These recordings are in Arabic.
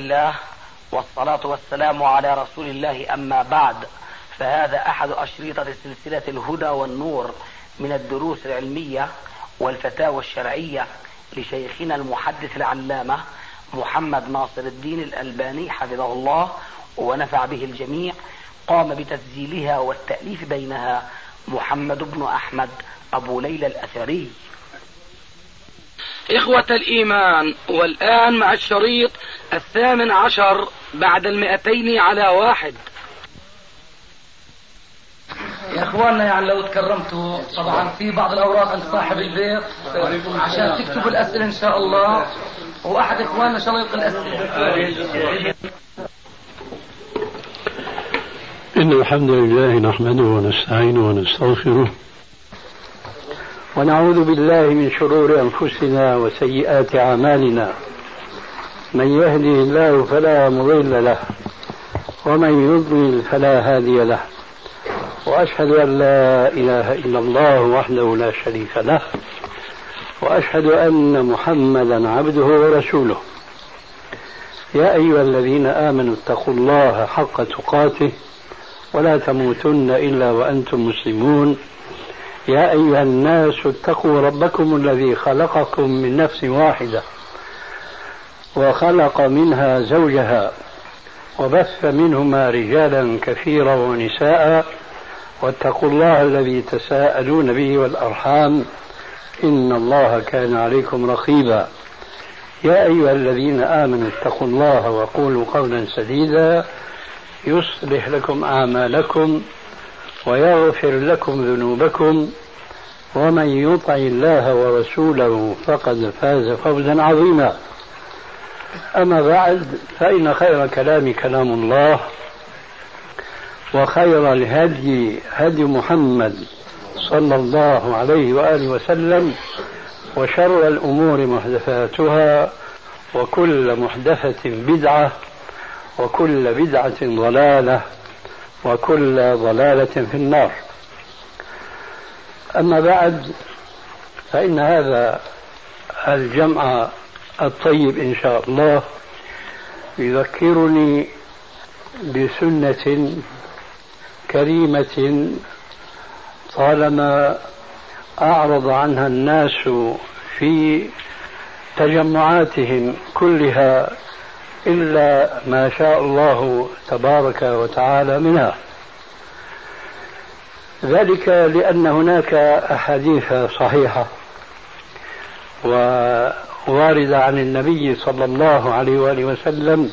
الله والصلاة والسلام على رسول الله، أما بعد، فهذا أحد أشريطة سلسلة الهدى والنور من الدروس العلمية والفتاوى الشرعية لشيخنا المحدث العلامة محمد ناصر الدين الألباني حفظه الله ونفع به الجميع. قام بتسجيلها والتأليف بينها محمد بن أحمد أبو ليلى الأثري. إخوة الإيمان، والآن مع الشريط 18 بعد 200 يا اخواننا، يعني لو تكرمتوا طبعا في بعض الاوراق عند صاحب البيت عشان تكتبوا الاسئله ان شاء الله، واحد اخواننا ان شاء الله يلقي الاسئله. إن الحمد لله نحمده ونستعينه ونستغفره ونعوذ بالله من شرور أنفسنا وسيئات أعمالنا. من يهده الله فلا مضل له ومن يضلل فلا هادي له، وأشهد أن لا إله إلا الله وحده لا شريك له، وأشهد أن محمدا عبده ورسوله. يا أيها الذين آمنوا اتقوا الله حق تقاته ولا تموتن إلا وأنتم مسلمون. يا أيها الناس اتقوا ربكم الذي خلقكم من نفس واحدة وخلق منها زوجها وبث منهما رجالا كثيرا ونساء، واتقوا الله الذي تساءلون به والأرحام إن الله كان عليكم رقيبا. يا أيها الذين آمنوا اتقوا الله وقولوا قولا سديدا يصلح لكم أعمالكم ويغفر لكم ذنوبكم، ومن يطع الله ورسوله فقد فاز فوزا عظيما. أما بعد، فإن خير كلام كلام الله، وخير الهدي هدي محمد صلى الله عليه وآله وسلم، وشر الأمور محدثاتها، وكل محدثة بدعة، وكل بدعة ضلالة، وكل ضلالة في النار. أما بعد، فإن هذا الجمع الطيب إن شاء الله يذكرني بسنة كريمة طالما أعرض عنها الناس في تجمعاتهم كلها إلا ما شاء الله تبارك وتعالى منها. ذلك لأن هناك أحاديث صحيحة وواردة عن النبي صلى الله عليه وآله وسلم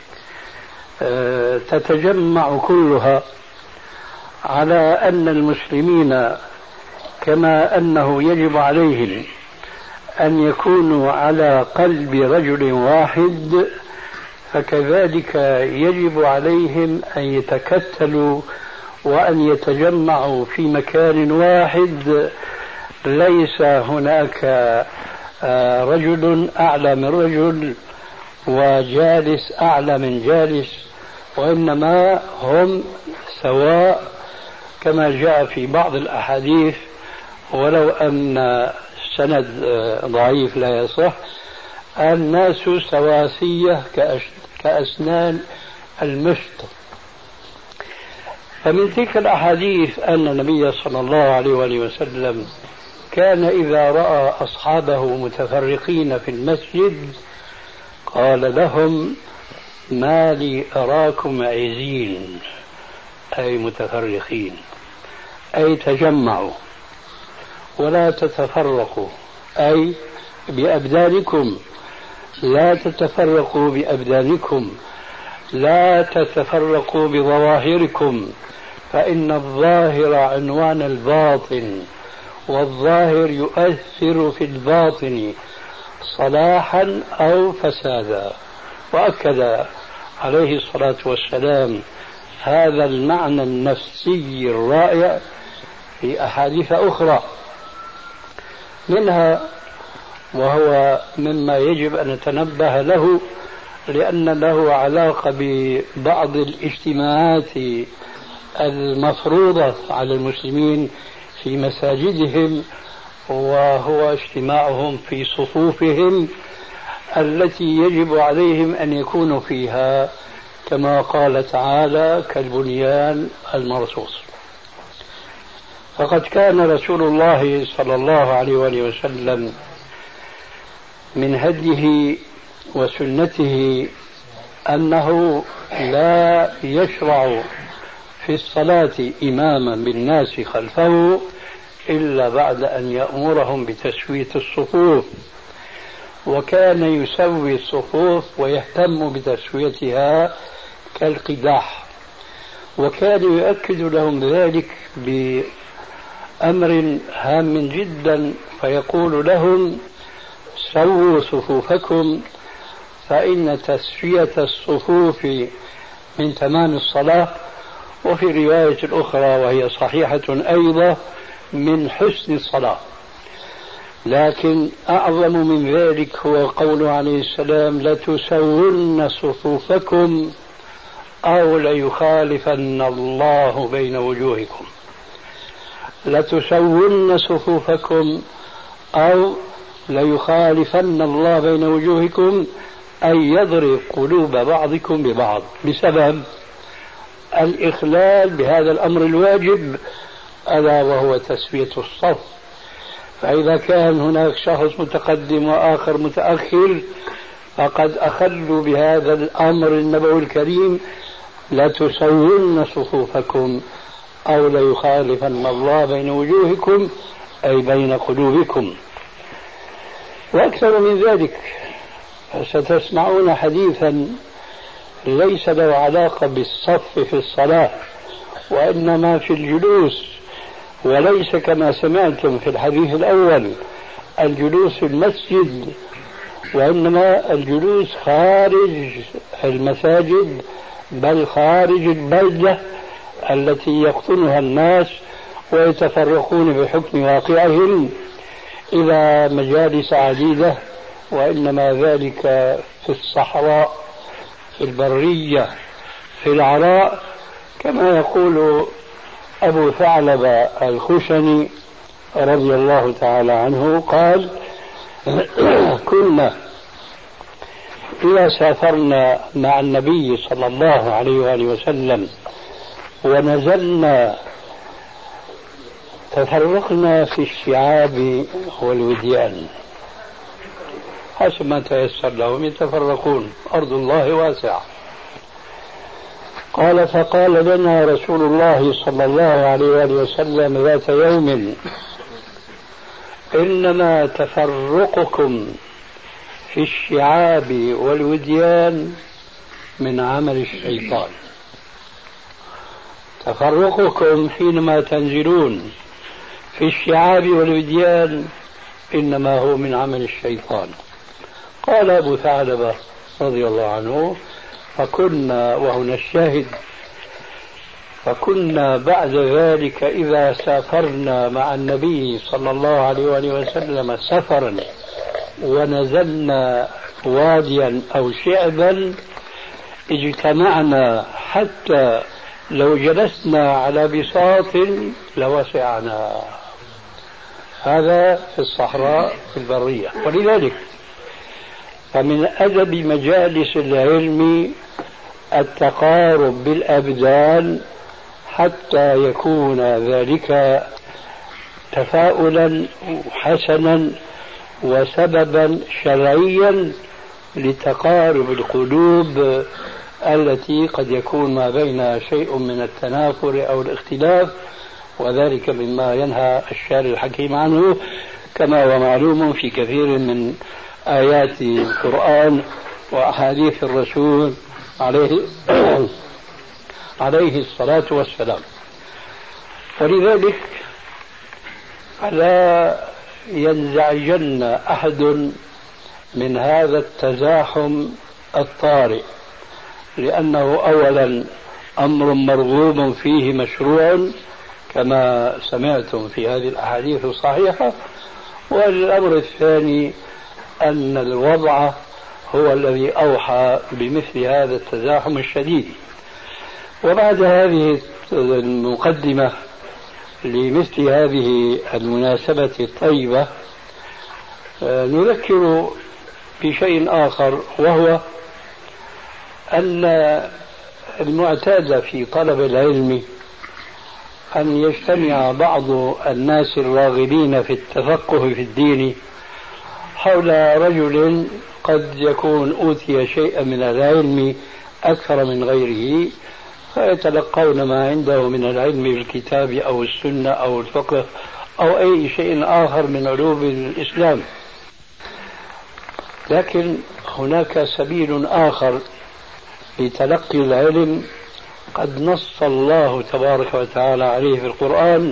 تتجمع كلها على أن المسلمين كما أنه يجب عليهم أن يكونوا على قلب رجل واحد، فكذلك يجب عليهم أن يتكتلوا وأن يتجمعوا في مكان واحد، ليس هناك رجل أعلى من رجل وجالس أعلى من جالس، وإنما هم سواء كما جاء في بعض الأحاديث، ولو أن سند ضعيف لا يصح. الناس سواسية كأسنان المشط. فمن تلك الأحاديث أن النبي صلى الله عليه وآله وسلم كان إذا رأى أصحابه متفرقين في المسجد قال لهم: ما لي أراكم عزين، أي متفرقين، أي تجمعوا ولا تتفرقوا، أي بأبدانكم، لا تتفرقوا بأبدانكم، لا تتفرقوا بظواهركم، فإن الظاهر عنوان الباطن، والظاهر يؤثر في الباطن صلاحا أو فسادا. وأكد عليه الصلاة والسلام هذا المعنى النفسي الرائع في أحاديث أخرى، منها وهو مما يجب أن نتنبه له لأن له علاقة ببعض الاجتماعات المفروضة على المسلمين في مساجدهم، وهو اجتماعهم في صفوفهم التي يجب عليهم أن يكونوا فيها، كما قال تعالى: كالبنيان المرصوص. فقد كان رسول الله صلى الله عليه وآله وسلم من هديه وسنته أنه لا يشرع في الصلاة إماما بالناس خلفه إلا بعد أن يأمرهم بتسوية الصفوف، وكان يسوي الصفوف ويهتم بتسويتها كالقداح، وكان يؤكد لهم ذلك بأمر هام جدا، فيقول لهم: سووا صفوفكم فإن تسوية الصفوف من تمام الصلاة، وفي رواية أخرى وهي صحيحة أيضا: من حسن الصلاة. لكن أعظم من ذلك هو قوله عليه السلام: لتسون صفوفكم أو ليخالفن الله بين وجوهكم. لتسون صفوفكم أو ليخالفن الله بين وجوهكم، أي يضرب قلوب بعضكم ببعض بسبب الإخلال بهذا الأمر الواجب، ألا وهو تسوية الصف. فإذا كان هناك شخص متقدم وآخر متأخر فقد أخلوا بهذا الأمر النبوي الكريم: لتسون صفوفكم أو ليخالفن الله بين وجوهكم، أي بين قلوبكم. وأكثر من ذلك ستسمعون حديثا ليس له علاقة بالصف في الصلاة، وإنما في الجلوس، وليس كما سمعتم في الحديث الأول الجلوس في المسجد، وإنما الجلوس خارج المساجد، بل خارج البلدة التي يقطنها الناس ويتفرقون بحكم واقعهم إلى مجالس عديدة، وإنما ذلك في الصحراء، في البرية، في العراء، كما يقول أبو ثعلبة الخشني رضي الله تعالى عنه قال: كنا إذا سافرنا مع النبي صلى الله عليه وآله وسلم ونزلنا تفرقنا في الشعاب والوديان، حسب ما تيسر لهم يتفرقون، أرض الله واسعة. قال: فقال لنا رسول الله صلى الله عليه وآله وسلم ذات يوم: إنما تفرقكم في الشعاب والوديان من عمل الشيطان. تفرقكم حينما تنزلون في الشعاب والوديان إنما هو من عمل الشيطان. قال أبو ثعلبة رضي الله عنه: فكنا، وهنا الشاهد، فكنا بعد ذلك إذا سافرنا مع النبي صلى الله عليه وآله وسلم سفرا ونزلنا واديا أو شعبا اجتمعنا حتى لو جلسنا على بساط لوسعنا. هذا في الصحراء في البرية. ولذلك فمن أدب مجالس العلم التقارب بالأبدان حتى يكون ذلك تفاؤلا حسنا وسببا شرعيا لتقارب القلوب التي قد يكون ما بينها شيء من التنافر أو الاختلاف، وذلك مما ينهى الشارع الحكيم عنه، كما هو معلوم في كثير من آيات القرآن وأحاديث الرسول عليه الصلاة والسلام. ولذلك لا ينزعجن أحد من هذا التزاحم الطارئ، لأنه أولا أمر مرغوب فيه مشروع كما سمعتم في هذه الأحاديث الصحيحة، والأمر الثاني أن الوضع هو الذي أوحى بمثل هذا التزاحم الشديد. وبعد هذه المقدمة لمثل هذه المناسبة الطيبة نذكر بشيء آخر، وهو أن المعتاد في طلب العلم أن يجتمع بعض الناس الراغبين في التفقه في الدين حول رجل قد يكون أوتي شيئا من العلم أكثر من غيره، فيتلقون ما عنده من العلم بالكتاب أو السنة أو الفقه أو أي شيء آخر من علوم الإسلام. لكن هناك سبيل آخر لتلقي العلم قد نص الله تبارك وتعالى عليه في القرآن،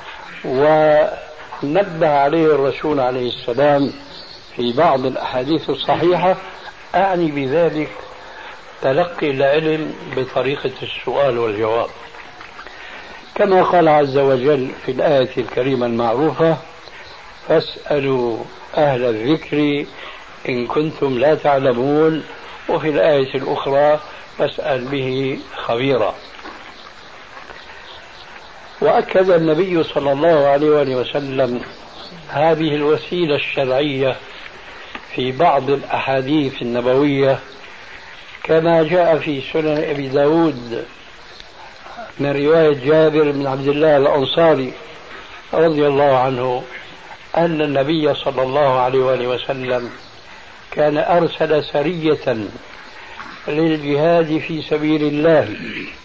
ونبه عليه الرسول عليه السلام في بعض الأحاديث الصحيحة. أعني بذلك تلقي العلم بطريقة السؤال والجواب، كما قال عز وجل في الآية الكريمة المعروفة: فاسألوا أهل الذكر إن كنتم لا تعلمون، وفي الآية الأخرى: فاسأل به خبيرا. وأكد النبي صلى الله عليه وسلم هذه الوسيلة الشرعية في بعض الأحاديث النبوية، كما جاء في سنن أبي داود من رواية جابر بن عبد الله الأنصاري رضي الله عنه أن النبي صلى الله عليه وسلم كان أرسل سرية للجهاد في سبيل الله،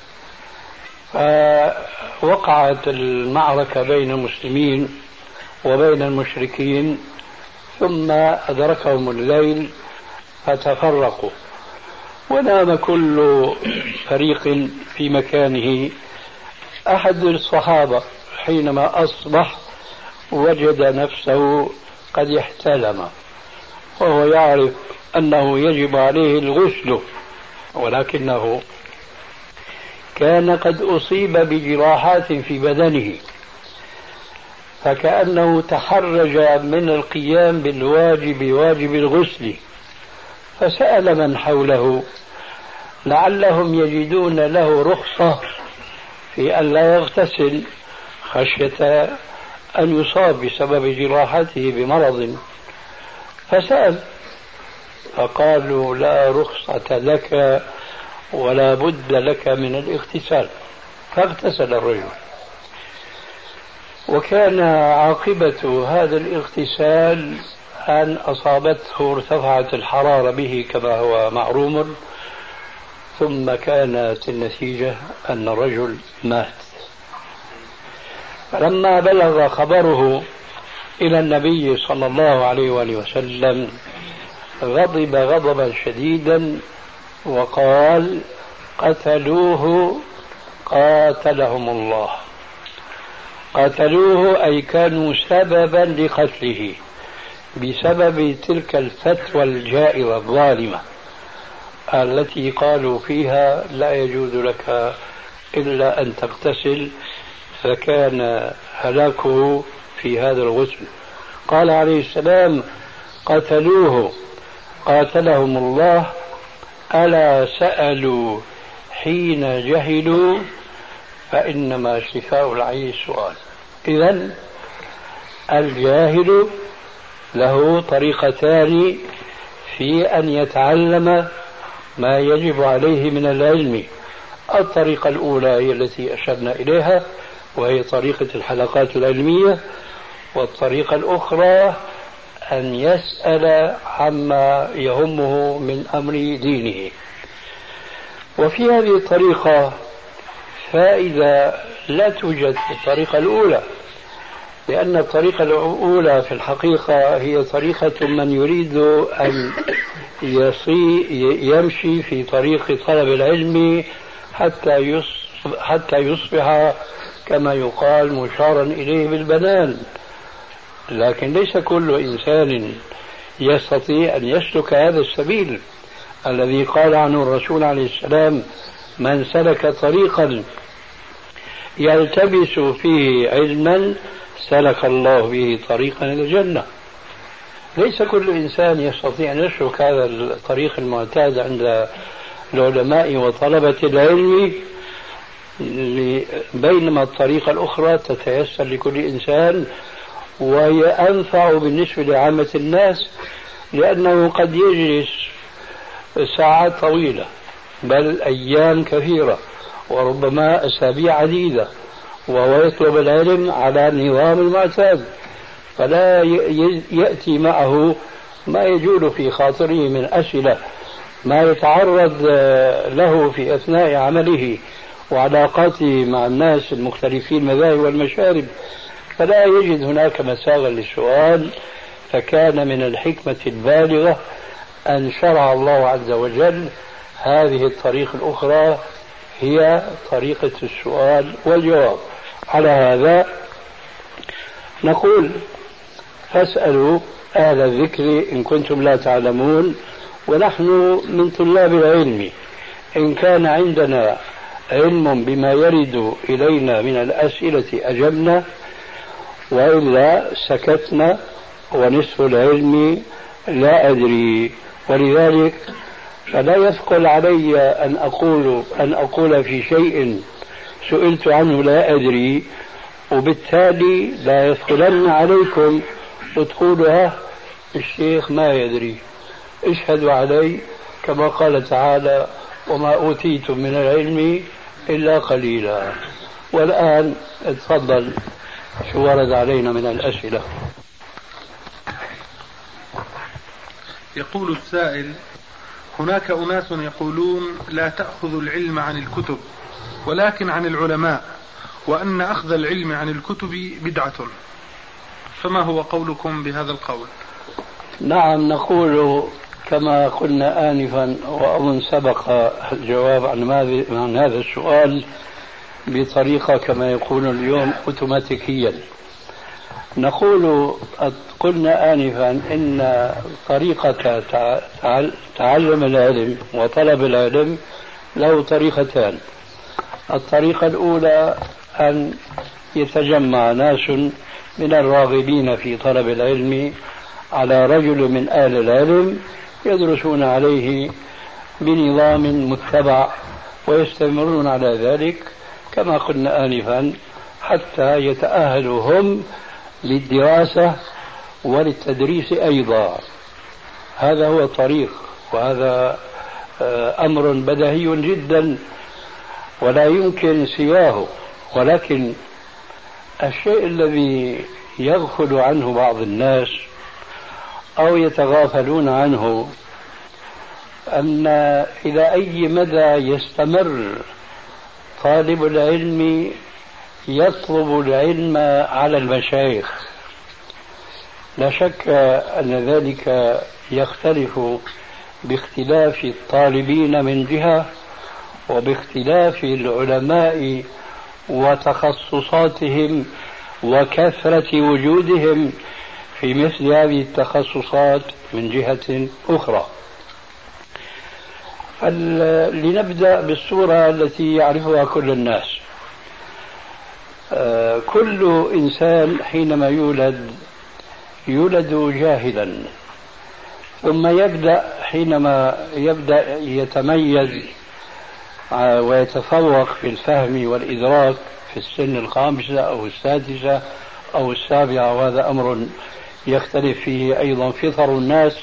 فوقعت المعركة بين المسلمين وبين المشركين، ثم أدركهم الليل فتفرقوا، ونام كل فريق في مكانه. أحد الصحابة حينما أصبح وجد نفسه قد احتلم، وهو يعرف أنه يجب عليه الغسل، ولكنه كان قد أصيب بجراحات في بدنه، فكأنه تحرج من القيام واجب الغسل، فسأل من حوله لعلهم يجدون له رخصة في أن لا يغتسل خشية أن يصاب بسبب جراحته بمرض، فسأل فقالوا: لا رخصة لك ولا بد لك من الاغتسال. فاغتسل الرجل، وكان عاقبة هذا الاغتسال أن أصابته ارتفعت الحرارة به كما هو معروم، ثم كانت النتيجة أن الرجل مات. فلما بلغ خبره إلى النبي صلى الله عليه وسلم غضب غضبا شديدا وقال: قتلوه قاتلهم الله. قتلوه أي كانوا سببا لقتله بسبب تلك الفتوى الجائرة الظالمة التي قالوا فيها لا يجوز لك إلا أن تغتسل، فكان هلاكه في هذا الغسل. قال عليه السلام: قتلوه قاتلهم الله، ألا سألوا حين جهلوا فإنما شفاء العي السؤال. إذن الجاهل له طريقتان في أن يتعلم ما يجب عليه من العلم. الطريقة الأولى هي التي أشرنا إليها، وهي طريقة الحلقات العلمية، والطريقة الأخرى أن يسأل عما يهمه من أمر دينه. وفي هذه الطريقة فائدة لا توجد في الطريقة الأولى، لأن الطريقة الأولى في الحقيقة هي طريقة من يريد أن يمشي في طريق طلب العلم حتى يصبح كما يقال مشارا إليه بالبنان. لكن ليس كل إنسان يستطيع أن يسلك هذا السبيل الذي قال عنه الرسول عليه السلام: من سلك طريقا يلتبس فيه علما سلك الله به طريقا إلى الجنة. ليس كل إنسان يستطيع أن يسلك هذا الطريق المعتاد عند العلماء وطلبة العلم، بينما الطريقة الأخرى تتيسر لكل إنسان، وهي أنفع بالنسبة لعامة الناس، لأنه قد يجلس ساعات طويلة بل أيام كثيرة وربما أسابيع عديدة وهو يطلب العلم على النظام المعتاد، فلا يأتي معه ما يجول في خاطره من أسئلة، ما يتعرض له في أثناء عمله وعلاقاته مع الناس المختلفين المذاهب والمشارب، فلا يجد هناك مساغا للسؤال. فكان من الحكمة البالغة أن شرع الله عز وجل هذه الطريقة الأخرى هي طريقة السؤال والجواب. على هذا نقول فاسألوا أهل الذكر إن كنتم لا تعلمون، ونحن من طلاب العلم إن كان عندنا علم بما يرد إلينا من الأسئلة أجبنا، وإلا سكتنا، ونصف العلم لا أدري. ولذلك فلا يثقل علي أن أقول في شيء سئلت عنه لا أدري، وبالتالي لا يثقلن عليكم وتقولوا الشيخ ما يدري. اشهدوا علي كما قال تعالى وما أوتيتم من العلم إلا قليلا. والآن اتفضل شو ورد علينا من الأسئلة. يقول السائل: هناك أناس يقولون لا تأخذ العلم عن الكتب ولكن عن العلماء، وأن أخذ العلم عن الكتب بدعة، فما هو قولكم بهذا القول؟ نعم، نقول كما قلنا آنفا، وأظن سبق الجواب عن هذا السؤال بطريقة كما يقول اليوم أوتوماتيكيا. نقول قلنا آنفا إن طريقة تعلم العلم وطلب العلم له طريقتان. الطريقة الأولى أن يتجمع ناس من الراغبين في طلب العلم على رجل من أهل العلم يدرسون عليه بنظام متبع ويستمرون على ذلك كما قلنا آنفا حتى يتأهلوا هم للدراسة وللتدريس أيضا. هذا هو الطريق، وهذا أمر بديهي جدا ولا يمكن سواه. ولكن الشيء الذي يغفل عنه بعض الناس أو يتغافلون عنه أن إلى أي مدى يستمر طالب العلم يطلب العلم على المشايخ. لا شك أن ذلك يختلف باختلاف الطالبين من جهة، وباختلاف العلماء وتخصصاتهم وكثرة وجودهم في مثل هذه التخصصات من جهة أخرى. لنبدأ بالصورة التي يعرفها كل الناس. كل إنسان حينما يولد جاهلا، ثم حينما يبدأ يتميز ويتفوق في الفهم والإدراك في السن الخامسة أو السادسة أو السابعة، وهذا أمر يختلف فيه أيضا فطر الناس،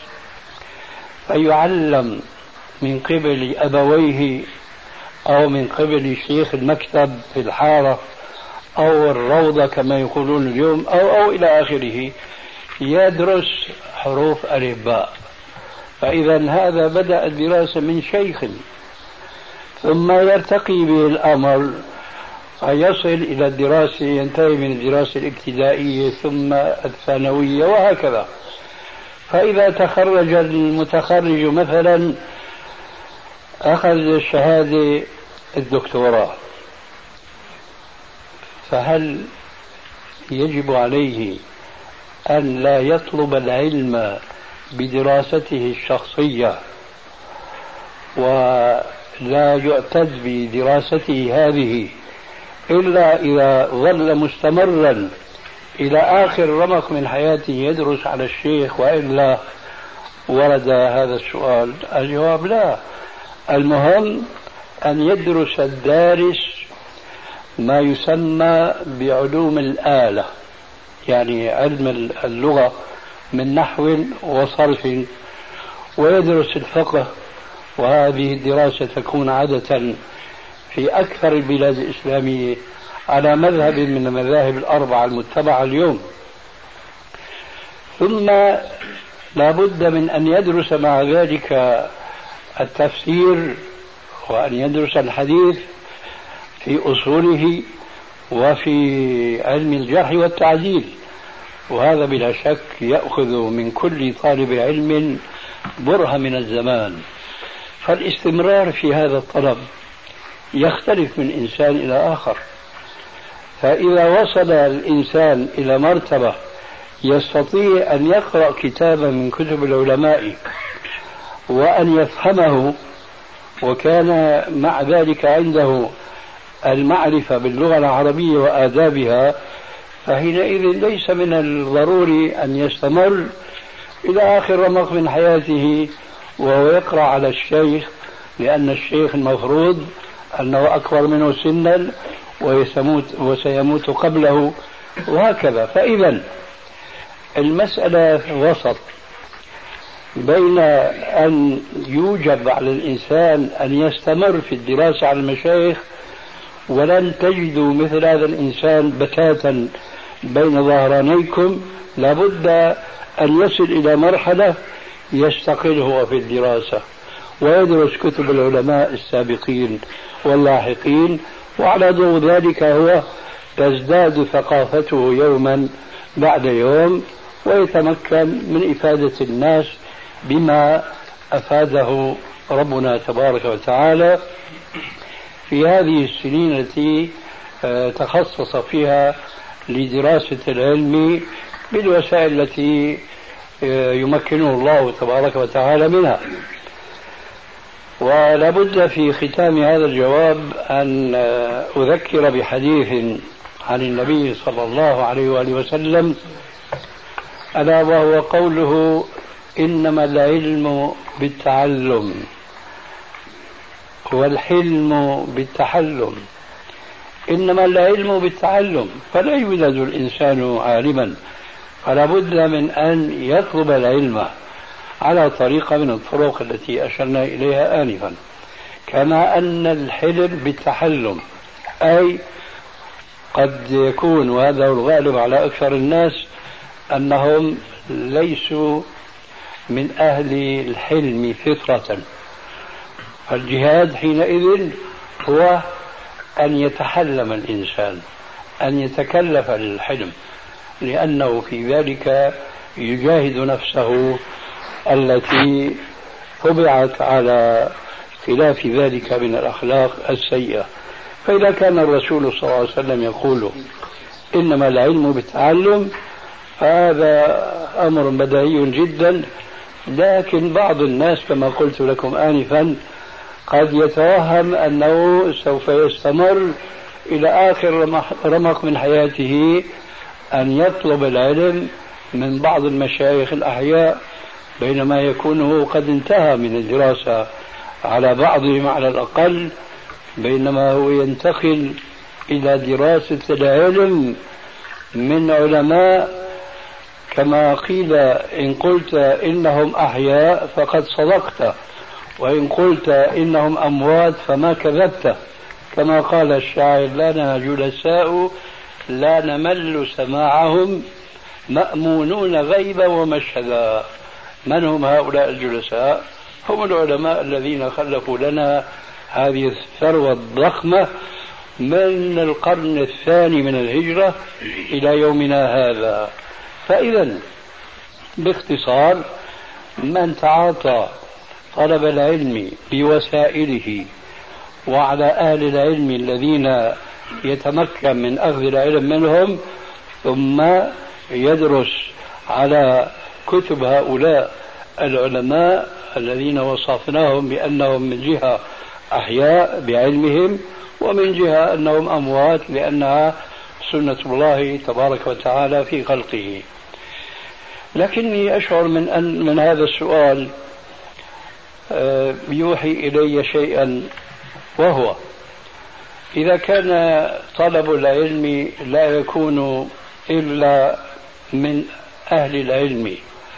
فيعلم من قبل أبويه أو من قبل شيخ المكتب في الحارة أو الروضة كما يقولون اليوم أو إلى آخره، يدرس حروف ألف باء. فإذا هذا بدأ الدراسة من شيخ، ثم يرتقي به الأمر فيصل إلى الدراسة، ينتهي من الدراسة الابتدائية ثم الثانوية وهكذا. فإذا تخرج المتخرج مثلا أخذ شهادة الدكتوراه، فهل يجب عليه أن لا يطلب العلم بدراسته الشخصية ولا يعتد بدراسته هذه إلا إذا ظل مستمرا إلى آخر رمق من حياته يدرس على الشيخ، وإلا ورد هذا السؤال؟ الجواب لا. المهم أن يدرس الدارس ما يسمى بعلوم الآلة، يعني علم اللغة من نحو وصرف، ويدرس الفقه، وهذه الدراسة تكون عادة في أكثر البلاد الإسلامية على مذهب من المذاهب الأربعة المتبعة اليوم. ثم لا بد من أن يدرس مع ذلك التفسير، وأن يدرس الحديث في أصوله وفي علم الجرح والتعديل، وهذا بلا شك يأخذ من كل طالب علم برهة من الزمان. فالاستمرار في هذا الطلب يختلف من إنسان إلى آخر. فإذا وصل الإنسان إلى مرتبة يستطيع أن يقرأ كتابا من كتب العلماء وأن يفهمه، وكان مع ذلك عنده المعرفة باللغة العربية وآدابها، فحينئذ ليس من الضروري أن يستمر إلى آخر رمق من حياته وهو يقرأ على الشيخ، لأن الشيخ المفروض أنه أكبر منه سنا وسيموت قبله، وهكذا. فإذا المسألة وسط بين أن يوجب على الإنسان أن يستمر في الدراسة على المشايخ، ولن تجدوا مثل هذا الإنسان بتاتا بين ظهرانيكم، لابد أن يصل إلى مرحلة يستقل هو في الدراسة ويدرس كتب العلماء السابقين واللاحقين، وعلى ضوء ذلك هو تزداد ثقافته يوما بعد يوم، ويتمكن من إفادة الناس بما أفاده ربنا تبارك وتعالى في هذه السنين التي تخصص فيها لدراسة العلم بالوسائل التي يمكنه الله تبارك وتعالى منها. ولا بد في ختام هذا الجواب أن أذكر بحديث عن النبي صلى الله عليه وآله وسلم، ألا وهو قوله: إنما العلم بالتعلم والحلم بالتحلم. إنما العلم بالتعلم، فلا يولد الإنسان عالما، فلا بد من أن يطلب العلم على طريقة من الطرق التي أشرنا إليها آنفا. كما أن الحلم بالتحلم، أي قد يكون، وهذا الغالب على أكثر الناس، أنهم ليسوا من أهل الحلم فطرة. الجهاد حينئذ هو أن يتحلم الإنسان، أن يتكلف للحلم، لأنه في ذلك يجاهد نفسه التي طبعت على خلاف ذلك من الأخلاق السيئة. فإذا كان الرسول صلى الله عليه وسلم يقول إنما العلم بالتعلم، فهذا أمر بديهي جدا، لكن بعض الناس كما قلت لكم آنفا قد يتوهم أنه سوف يستمر إلى آخر رمق من حياته أن يطلب العلم من بعض المشايخ الأحياء، بينما يكون قد انتهى من الدراسة على بعضهم على الأقل، بينما هو ينتقل إلى دراسة العلم من علماء كما قيل: إن قلت إنهم أحياء فقد صدقت، وإن قلت إنهم أموات فما كذبت، كما قال الشاعر: لنا جلساء لا نمل سماعهم مأمونون غيبا ومشهدا. من هم هؤلاء الجلساء؟ هم العلماء الذين خلفوا لنا هذه الثروة الضخمة من القرن الثاني من الهجرة إلى يومنا هذا. فإذا باختصار، من تعاطى طلب العلم بوسائله وعلى أهل العلم الذين يتمكن من أخذ العلم منهم، ثم يدرس على كتب هؤلاء العلماء الذين وصفناهم بأنهم من جهة أحياء بعلمهم، ومن جهة أنهم أموات لأنها سنة الله تبارك وتعالى في خلقه. لكني أشعر من هذا السؤال يوحي إلي شيئا، وهو: إذا كان طلب العلم لا يكون إلا من أهل العلم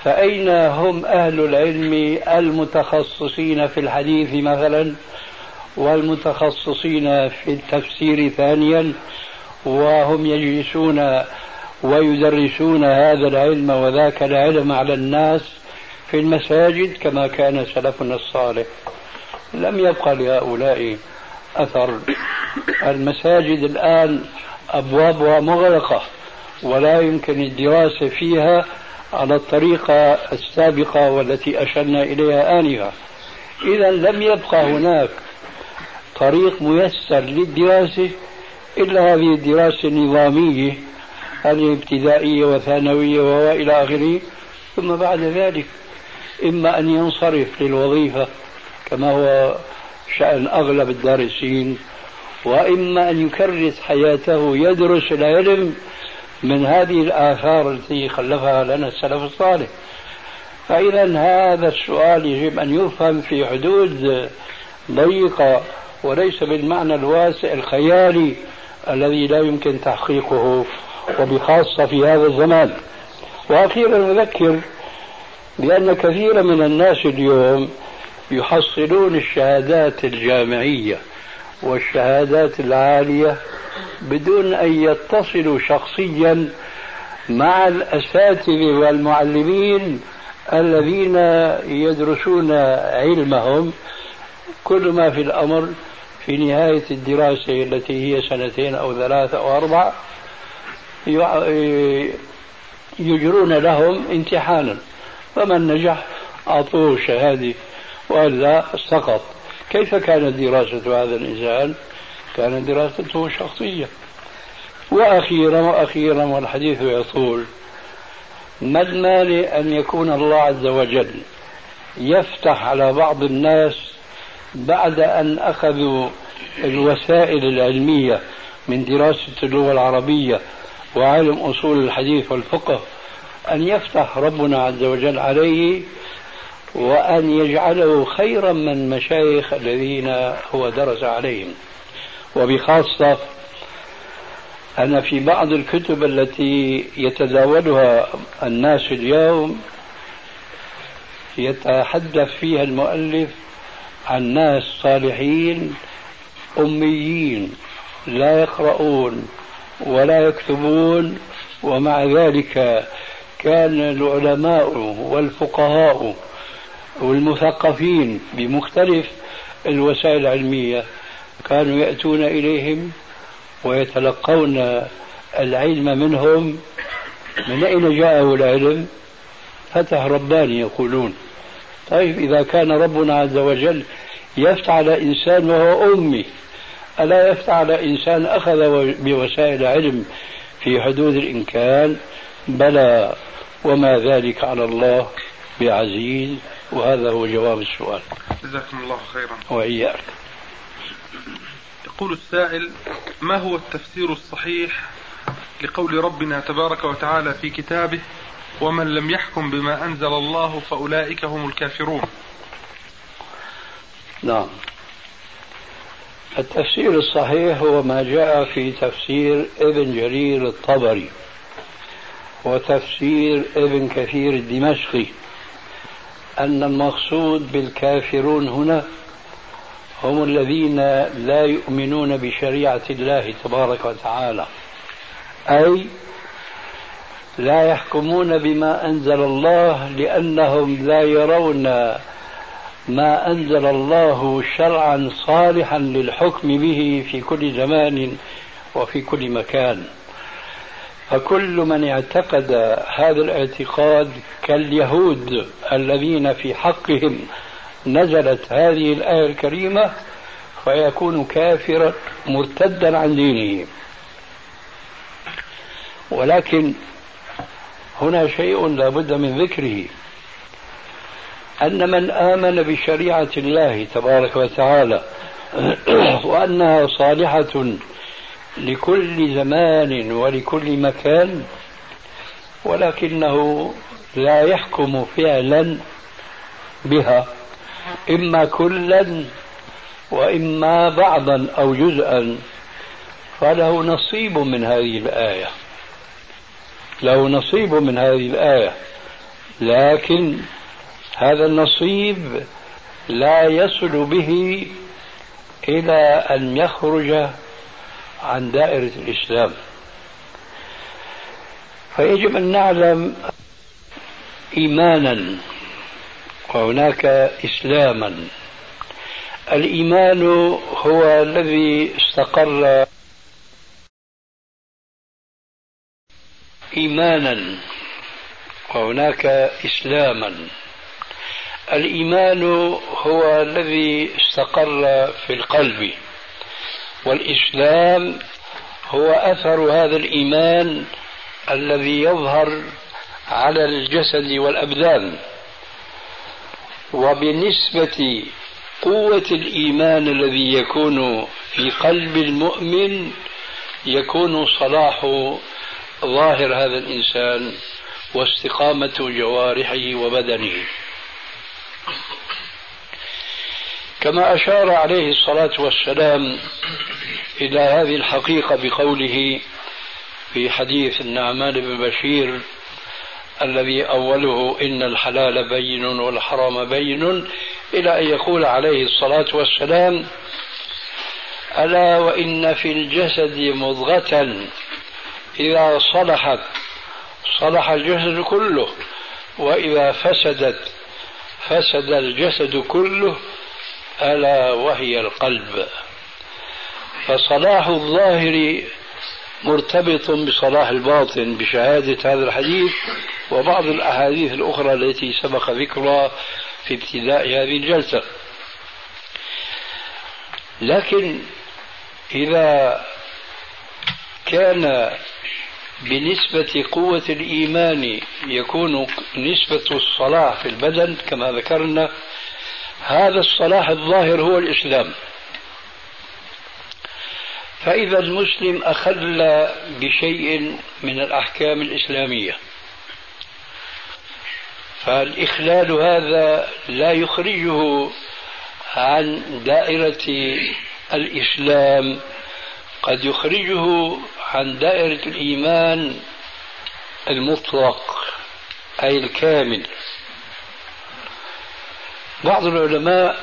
فأين هم أهل العلم المتخصصين في الحديث مثلا والمتخصصين في التفسير ثانيا، وهم يجلسون ويدرسون هذا العلم وذاك العلم على الناس في المساجد كما كان سلفنا الصالح؟ لم يبقى لهؤلاء أثر. المساجد الآن أبوابها مغلقة ولا يمكن الدراسة فيها على الطريقة السابقة والتي أشرنا إليها آنفا. إذا لم يبقى هناك طريق ميسر للدراسة إلا هذه الدراسة النظامية، هذه ابتدائية وثانوية وإلى آخره، ثم بعد ذلك إما أن ينصرف للوظيفة كما هو شأن أغلب الدارسين، وإما أن يكرس حياته يدرس العلم من هذه الآثار التي خلفها لنا السلف الصالح. فإذا هذا السؤال يجب أن يفهم في حدود ضيقة وليس بالمعنى الواسع الخيالي الذي لا يمكن تحقيقه وبخاصة في هذا الزمان. وأخيرا أذكر بأن كثيرا من الناس اليوم يحصلون الشهادات الجامعية والشهادات العالية بدون أن يتصلوا شخصيا مع الأساتذة والمعلمين الذين يدرسون علمهم. كل ما في الأمر في نهاية الدراسة التي هي 2 أو 3 أو 4 يجرون لهم امتحانا، فمن نجح أعطوه شهادة وإلا سقط. كيف كانت دراسة هذا الإنسان؟ كانت دراسته شخصية. وأخيرا والحديث يطول، ما المانع أن يكون الله عز وجل يفتح على بعض الناس بعد أن أخذوا الوسائل العلمية من دراسة اللغة العربية وعلم أصول الحديث والفقه، أن يفتح ربنا عز وجل عليه وأن يجعله خيرا من المشايخ الذين هو درس عليهم. وبخاصة أن في بعض الكتب التي يتداولها الناس اليوم يتحدث فيها المؤلف عن ناس صالحين أميين لا يقرؤون ولا يكتبون، ومع ذلك كان العلماء والفقهاء والمثقفين بمختلف الوسائل العلمية كانوا يأتون إليهم ويتلقون العلم منهم. من أين جاءه العلم؟ فتح رباني يقولون. طيب إذا كان ربنا عز وجل يفتح على إنسان وهو أمي، ألا يفتح على إنسان أخذ بوسائل علم في حدود الإمكان؟ بلى، وما ذلك على الله بعزيز. وهذا هو جواب السؤال. جزاكم الله خيرا. وإياك. يقول السائل: ما هو التفسير الصحيح لقول ربنا تبارك وتعالى في كتابه: ومن لم يحكم بما أنزل الله فأولئك هم الكافرون؟ نعم، التفسير الصحيح هو ما جاء في تفسير ابن جرير الطبري وتفسير ابن كثير الدمشقي، أن المقصود بالكافرون هنا هم الذين لا يؤمنون بشريعة الله تبارك وتعالى، أي لا يحكمون بما أنزل الله لأنهم لا يرون ما أنزل الله شرعا صالحا للحكم به في كل زمان وفي كل مكان. فكل من اعتقد هذا الاعتقاد كاليهود الذين في حقهم نزلت هذه الآية الكريمة فيكون كافرا مرتدا عن دينه. ولكن هنا شيء لا بد من ذكره، أن من آمن بشريعة الله تبارك وتعالى وأنها صالحة لكل زمان ولكل مكان، ولكنه لا يحكم فعلا بها إما كلا وإما بعضا أو جزءا، فله نصيب من هذه الآية، له نصيب من هذه الآية. لكن هذا النصيب لا يصل به إلى أن يخرج عن دائرة الإسلام. فيجب أن نعلم إيمانا وهناك إسلاما. الإيمان هو الذي استقر إيمانا وهناك إسلاما. الإيمان هو الذي استقر في القلب، والإسلام هو أثر هذا الإيمان الذي يظهر على الجسد والأبدان. وبالنسبة قوة الإيمان الذي يكون في قلب المؤمن يكون صلاح ظاهر هذا الإنسان واستقامة جوارحه وبدنه، كما أشار عليه الصلاة والسلام إلى هذه الحقيقة بقوله في حديث النعمان بن بشير الذي أوله إن الحلال بين والحرام بين، إلى أن يقول عليه الصلاة والسلام ألا وإن في الجسد مضغة إذا صلحت صلح الجسد كله وإذا فسدت فسد الجسد كله ألا وهي القلب. فصلاح الظاهر مرتبط بصلاح الباطن بشهادة هذا الحديث وبعض الأحاديث الأخرى التي سبق ذكرها في ابتداء هذه الجلسة. لكن إذا كان بنسبة قوة الإيمان يكون نسبة الصلاح في البدن كما ذكرنا، هذا الصلاح الظاهر هو الإسلام. فإذا المسلم أخل بشيء من الأحكام الإسلامية فالإخلال هذا لا يخرجه عن دائرة الإسلام، قد يخرجه عن دائرة الإيمان المطلق أي الكامل. بعض العلماء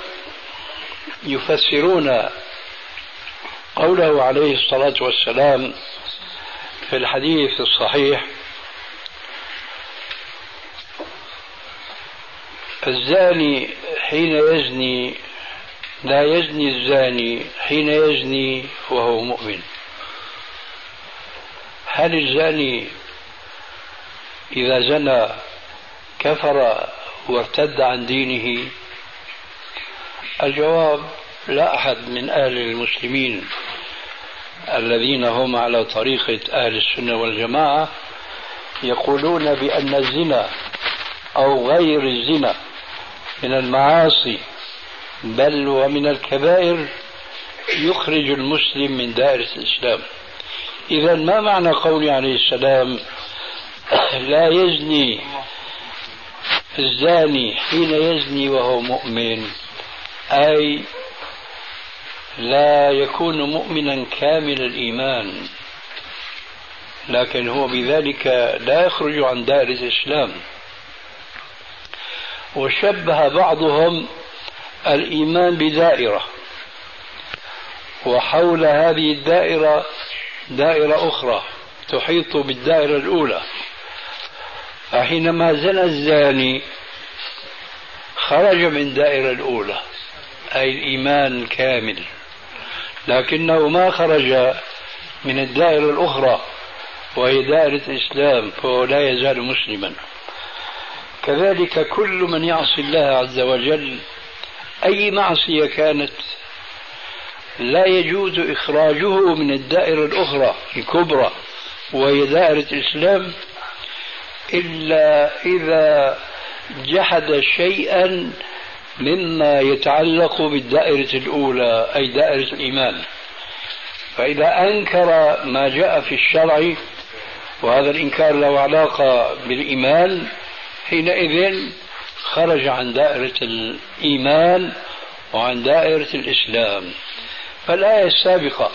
يفسرون قوله عليه الصلاة والسلام في الحديث الصحيح الزاني حين يزني لا يزني الزاني حين يزني وهو مؤمن. هل الزاني إذا زنى كفر وارتد عن دينه؟ الجواب لا أحد من أهل المسلمين الذين هم على طريقة أهل السنة والجماعة يقولون بأن الزنا أو غير الزنا من المعاصي بل ومن الكبائر يخرج المسلم من دائرة الإسلام. إذا ما معنى قول عليه السلام لا يزني الزاني حين يزني وهو مؤمن؟ أي لا يكون مؤمنا كامل الإيمان، لكن هو بذلك لا يخرج عن دائرة الإسلام. وشبه بعضهم الإيمان بدائرة وحول هذه الدائرة دائرة أخرى تحيط بالدائرة الأولى، فحينما زنى الزاني خرج من دائرة الأولى أي الإيمان الكامل، لكنه ما خرج من الدائرة الأخرى وهي دائرة الإسلام، فهو لا يزال مسلما. كذلك كل من يعصي الله عز وجل أي معصية كانت لا يجوز إخراجه من الدائرة الأخرى الكبرى وهي دائرة الإسلام إلا إذا جحد شيئا مما يتعلق بالدائرة الأولى أي دائرة الإيمان. فإذا أنكر ما جاء في الشرع وهذا الإنكار له علاقة بالإيمان حينئذ خرج عن دائرة الإيمان وعن دائرة الإسلام. فالآية السابقة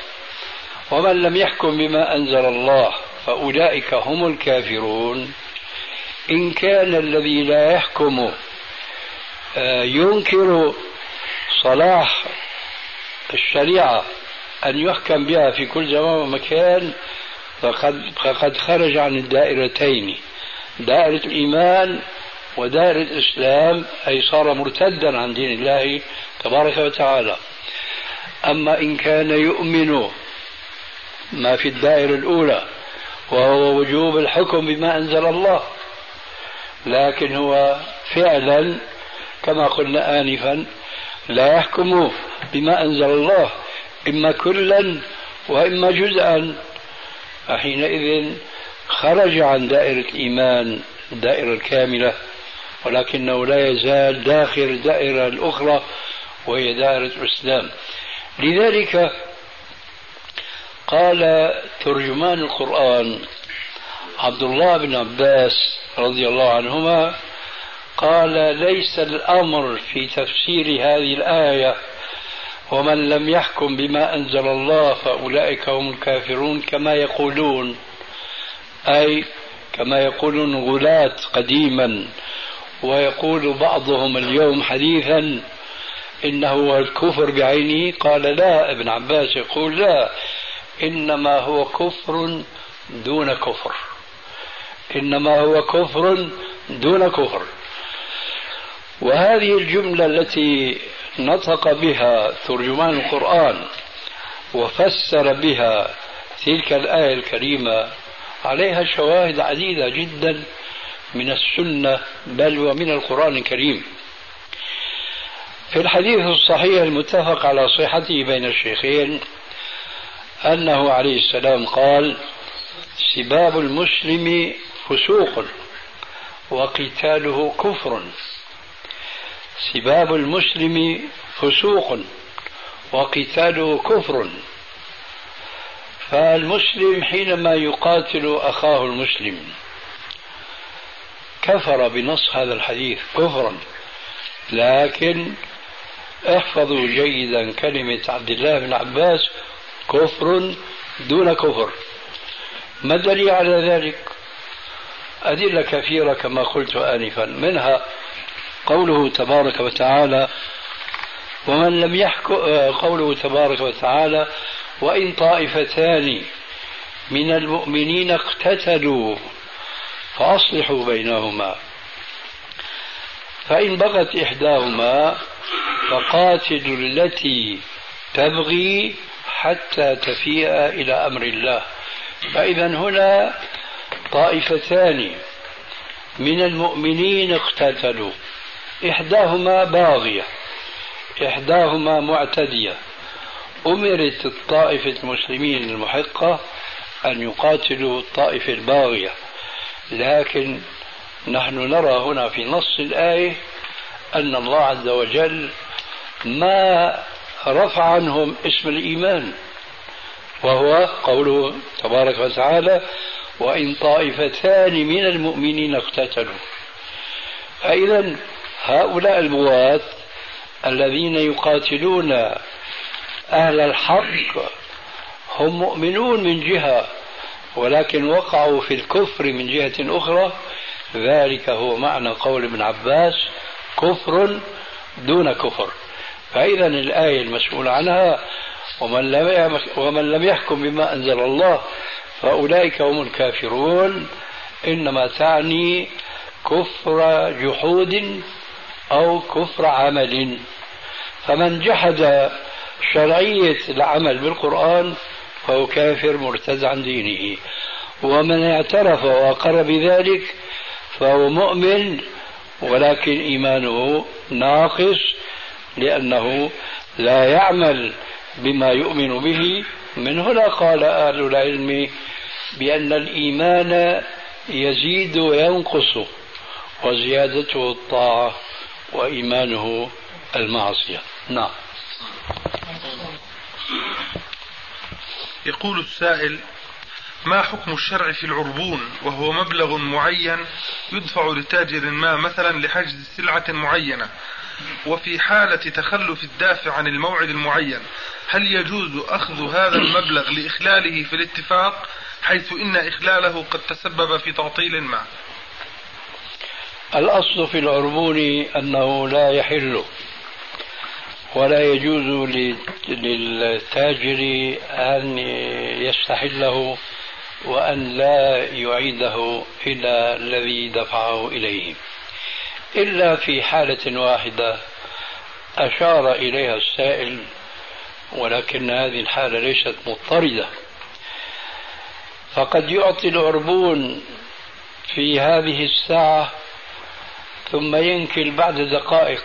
ومن لم يحكم بما أنزل الله فأولئك هم الكافرون إن كان الذي لا يحكم ينكر صلاح الشريعة أن يحكم بها في كل زمان ومكان فقد خرج عن الدائرتين، دائرة الإيمان ودائرة الإسلام، أي صار مرتدا عن دين الله تبارك وتعالى. أما إن كان يؤمن ما في الدائرة الأولى وهو وجوب الحكم بما أنزل الله، لكن هو فعلا كما قلنا آنفا لا يحكم بما أنزل الله إما كلا وإما جزءا، فحينئذ خرج عن دائرة الإيمان الدائرة الكاملة، ولكنه لا يزال داخل الدائرة الأخرى وهي دائرة الإسلام. لذلك قال ترجمان القرآن عبد الله بن عباس رضي الله عنهما قال: ليس الأمر في تفسير هذه الآية ومن لم يحكم بما أنزل الله فأولئك هم الكافرون كما يقولون، أي كما يقولون غلاة قديما، ويقول بعضهم اليوم حديثا إنه هو الكفر بعينه. قال: لا، ابن عباس يقول: لا، إنما هو كفر دون كفر، إنما هو كفر دون كفر. وهذه الجملة التي نطق بها ترجمان القرآن وفسر بها تلك الآية الكريمة عليها شواهد عديدة جدا من السنة بل ومن القرآن الكريم. في الحديث الصحيح المتفق على صحته بين الشيخين أنه عليه السلام قال: سباب المسلم فسوق وقتاله كفر. سباب المسلم فسوق وقتاله كفر. فالمسلم حينما يقاتل أخاه المسلم كفر بنص هذا الحديث كفرا، لكن احفظوا جيدا كلمة عبد الله بن عباس: كفر دون كفر. ما الدليل على ذلك؟ أدلة كثيرة كما قلت آنفا، منها قوله تبارك وتعالى: ومن لم يحكم، قوله تبارك وتعالى: وإن طائفتان من المؤمنين اقتتلوا فأصلحوا بينهما فإن بغت إحداهما فقاتلوا التي تبغي حتى تفيء إلى أمر الله. فإذا هنا طائفتان من المؤمنين اقتتلوا، إحداهما باغية إحداهما معتدية، أمرت الطائفة المسلمين المحقة أن يقاتلوا الطائفة الباغية، لكن نحن نرى هنا في نص الآية أن الله عز وجل ما رفع عنهم اسم الإيمان، وهو قوله تبارك وتعالى: وإن طائفتان من المؤمنين اقتتلوا. فإذا هؤلاء البغاة الذين يقاتلون أهل الحق هم مؤمنون من جهة، ولكن وقعوا في الكفر من جهة أخرى. ذلك هو معنى قول ابن عباس: كفر دون كفر. فإذا الآية المسؤول عنها: ومن لم يحكم بما أنزل الله فأولئك هم الكافرون، إنما تعني كفر جحود أو كفر عمل. فمن جحد شرعية العمل بالقرآن فهو كافر مرتد عن دينه، ومن اعترف وأقر بذلك فهو مؤمن ولكن إيمانه ناقص، لأنه لا يعمل بما يؤمن به. من هنا قال أهل العلم بأن الإيمان يزيد وينقص، وزيادته الطاعة وإيمانه المعصية. نعم. يقول السائل: ما حكم الشرع في العربون وهو مبلغ معين يدفع لتاجر ما مثلا لحجز سلعة معينة، وفي حالة تخلف الدافع عن الموعد المعين هل يجوز أخذ هذا المبلغ لإخلاله في الاتفاق، حيث إن إخلاله قد تسبب في تعطيل ما؟ الأصل في العربون أنه لا يحل ولا يجوز للتاجر أن يستحله وأن لا يعيده إلى الذي دفعه إليه، إلا في حالة واحدة أشار إليها السائل، ولكن هذه الحالة ليست مضطردة. فقد يعطي العربون في هذه الساعة ثم ينكل بعد دقائق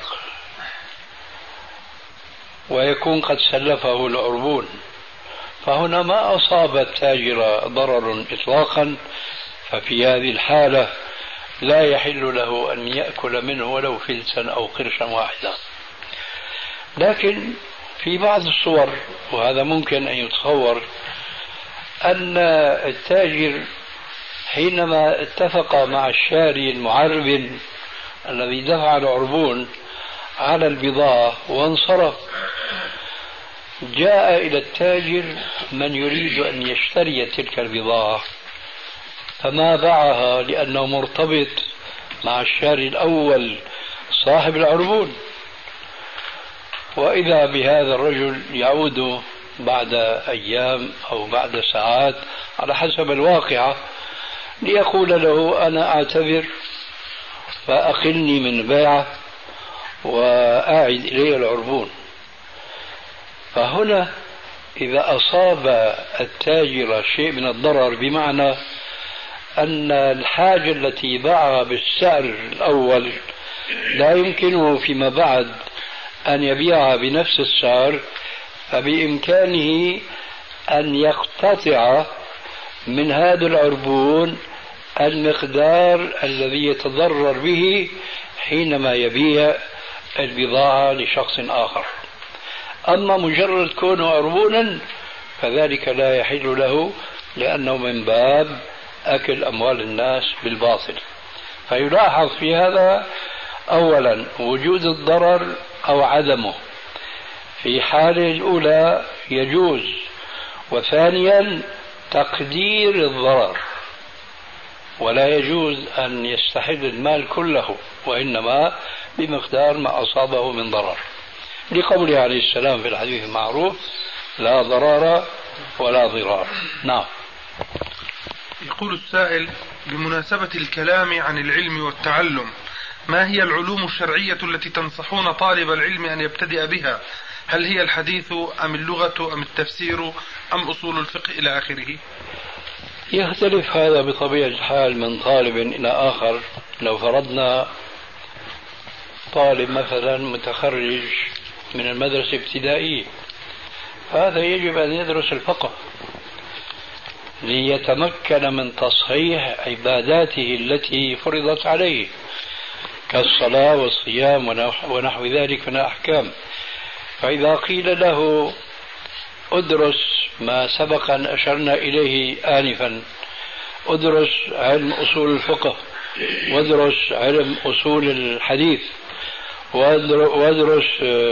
ويكون قد سلفه العربون، فهنا ما أصاب التاجر ضرر إطلاقا، ففي هذه الحالة لا يحل له أن يأكل منه ولو فلسا أو قرشا واحدا. لكن في بعض الصور، وهذا ممكن أن يتصور، أن التاجر حينما اتفق مع الشاري المعرب الذي دفع العربون على البضاعة وانصرف، جاء إلى التاجر من يريد أن يشتري تلك البضاعة فما باعها لأنه مرتبط مع الشاري الأول صاحب العربون، وإذا بهذا الرجل يعود بعد أيام أو بعد ساعات على حسب الواقعة ليقول له أنا أعتذر فأقلني من بيعه وأعد إلي العربون. فهنا إذا أصاب التاجر شيء من الضرر، بمعنى أن الحاجة التي باعها بالسعر الأول لا يمكنه فيما بعد أن يبيعها بنفس السعر، فبإمكانه أن يقتطع من هذا العربون المقدار الذي يتضرر به حينما يبيع البضاعة لشخص آخر. أما مجرد كونه عربونا فذلك لا يحل له، لأنه من باب أكل أموال الناس بالباطل. فيلاحظ في هذا أولا وجود الضرر أو عدمه، في حالة الأولى يجوز، وثانيا تقدير الضرر، ولا يجوز أن يستحل المال كله وإنما بمقدار ما أصابه من ضرر، لقوله عليه السلام في الحديث المعروف لا ضرر ولا ضرار. نعم. يقول السائل: بمناسبة الكلام عن العلم والتعلم، ما هي العلوم الشرعية التي تنصحون طالب العلم أن يبتدئ بها؟ هل هي الحديث أم اللغة أم التفسير أم أصول الفقه إلى آخره؟ يختلف هذا بطبيعة الحال من طالب إلى آخر. لو فرضنا طالب مثلا متخرج من المدرسة الابتدائية، هذا يجب أن يدرس الفقه ليتمكن من تصحيح عباداته التي فرضت عليه كالصلاة والصيام ونحو ذلك من الأحكام. فإذا قيل له ادرس ما سبق أن أشرنا إليه آنفا، ادرس علم أصول الفقه، وادرس علم أصول الحديث، وادرس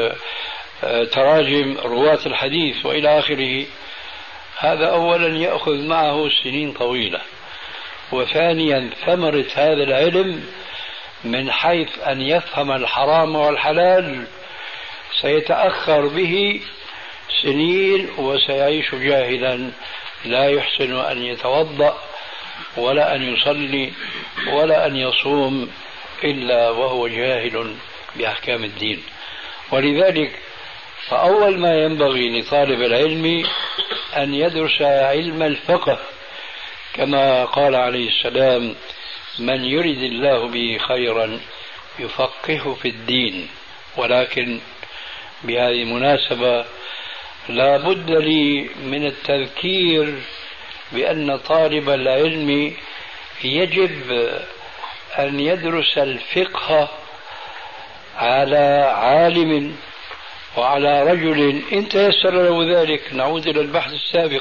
تراجم رواة الحديث وإلى آخره، هذا أولا يأخذ معه سنين طويلة، وثانيا ثمرة هذا العلم من حيث أن يفهم الحرام والحلال سيتأخر به سنين، وسيعيش جاهلا لا يحسن أن يتوضأ ولا أن يصلي ولا أن يصوم إلا وهو جاهل بأحكام الدين. ولذلك فأول ما ينبغي لطالب العلم أن يدرس علم الفقه، كما قال عليه السلام: من يرد الله به خيرا يفقهه في الدين. ولكن بهذه المناسبة لا بد لي من التذكير بأن طالب العلم يجب أن يدرس الفقه على عالم وعلى رجل إن تيسر له ذلك، نعود إلى البحث السابق،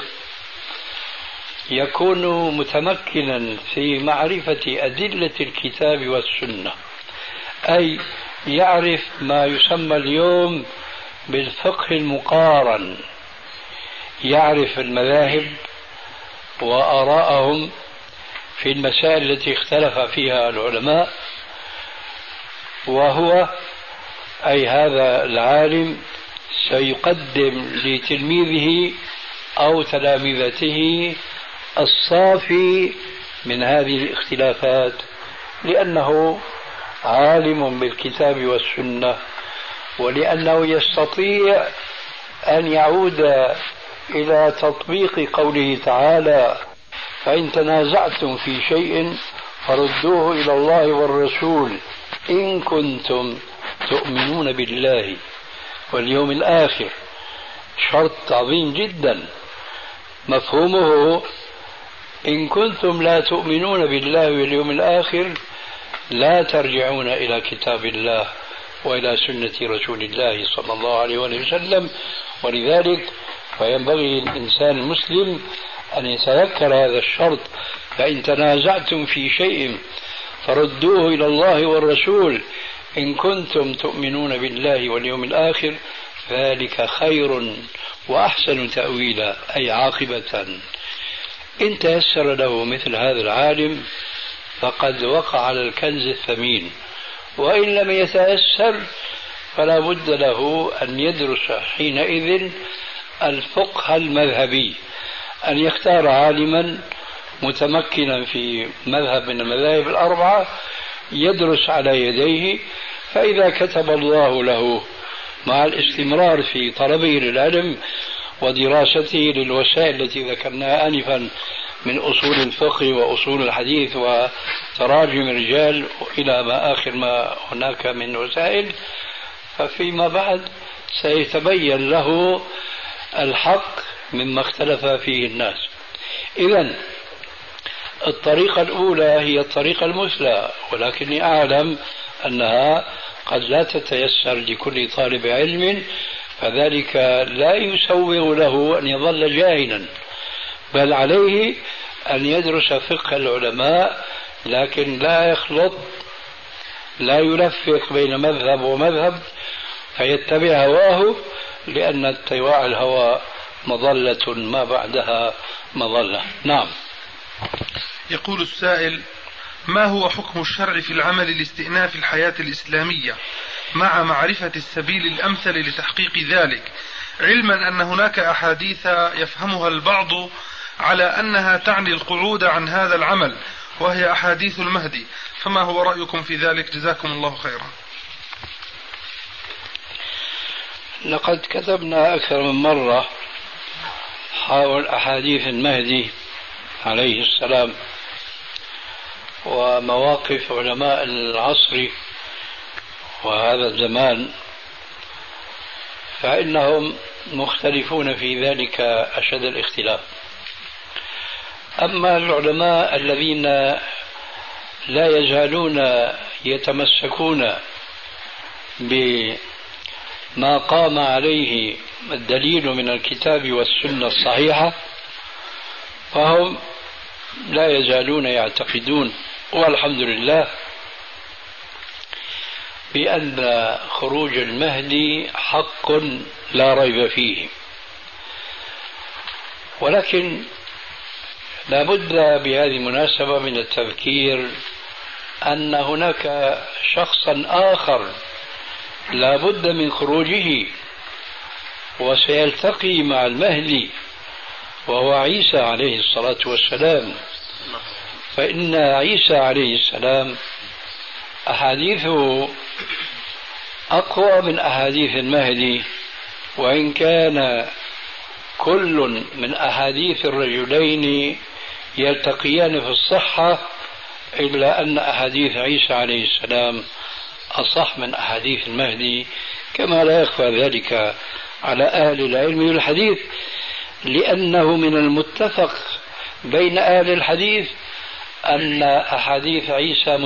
يكون متمكنا في معرفة أدلة الكتاب والسنة، أي يعرف ما يسمى اليوم بالفقه المقارن، يعرف المذاهب وآراءهم في المسائل التي اختلف فيها العلماء، وهو أي هذا العالم سيقدم لتلميذه أو تلامذته الصافي من هذه الاختلافات، لأنه عالم بالكتاب والسنة، ولأنه يستطيع أن يعود إلى تطبيق قوله تعالى: فإن تنازعتم في شيء فردوه إلى الله والرسول إن كنتم تؤمنون بالله واليوم الآخر. شرط عظيم جدا، مفهومه إن كنتم لا تؤمنون بالله واليوم الآخر لا ترجعون إلى كتاب الله وإلى سنة رسول الله صلى الله عليه وسلم. ولذلك فينبغي الإنسان المسلم أن يتذكر هذا الشرط: فإن تنازعتم في شيء فردوه إلى الله والرسول إن كنتم تؤمنون بالله واليوم الآخر ذلك خير وأحسن تأويلا، أي عاقبة. إن تيسر له مثل هذا العالم فقد وقع على الكنز الثمين، وإن لم يتيسر فلا بد له أن يدرس حينئذ الفقه المذهبي، أن يختار عالما متمكنا في مذهب من المذاهب الأربعة يدرس على يديه، فإذا كتب الله له مع الاستمرار في طلبه للعلم ودراسته للوسائل التي ذكرناها آنفا من أصول الفقه وأصول الحديث وتراجم الرجال إلى ما آخر ما هناك من وسائل، ففيما بعد سيتبين له الحق مما اختلف فيه الناس. إذن الطريقة الأولى هي الطريقة المثلى، ولكني أعلم أنها قد لا تتيسر لكل طالب علم، فذلك لا يسوغ له أن يظل جاهلا، بل عليه أن يدرس فقه العلماء، لكن لا يخلط، لا يلفق بين مذهب ومذهب فيتبع هواه، لأن اتباع الهوى مضلة ما بعدها مضلة. نعم. يقول السائل: ما هو حكم الشرع في العمل لاستئناف الحياة الإسلامية مع معرفة السبيل الأمثل لتحقيق ذلك، علما أن هناك أحاديث يفهمها البعض على أنها تعني القعود عن هذا العمل، وهي أحاديث المهدي، فما هو رأيكم في ذلك؟ جزاكم الله خيرا. لقد كتبنا أكثر من مرة حول أحاديث المهدي عليه السلام ومواقف علماء العصر وهذا الزمان، فإنهم مختلفون في ذلك أشد الاختلاف. أما العلماء الذين لا يزالون يتمسكون بما قام عليه الدليل من الكتاب والسنة الصحيحة، فهم لا يزالون يعتقدون والحمد لله بأن خروج المهدي حق لا ريب فيه. ولكن لا بد بهذه المناسبة من التذكير أن هناك شخصا آخر لا بد من خروجه وسيلتقي مع المهدي، وهو عيسى عليه الصلاة والسلام. فإن عيسى عليه السلام أحاديثه أقوى من أحاديث المهدي، وإن كان كل من أحاديث الرجلين يلتقيان في الصحة، إلا أن أحاديث عيسى عليه السلام أصح من أحاديث المهدي، كما لا يخفى ذلك على أهل العلم والحديث، لأنه من المتفق بين أهل الحديث أن أحاديث عيسى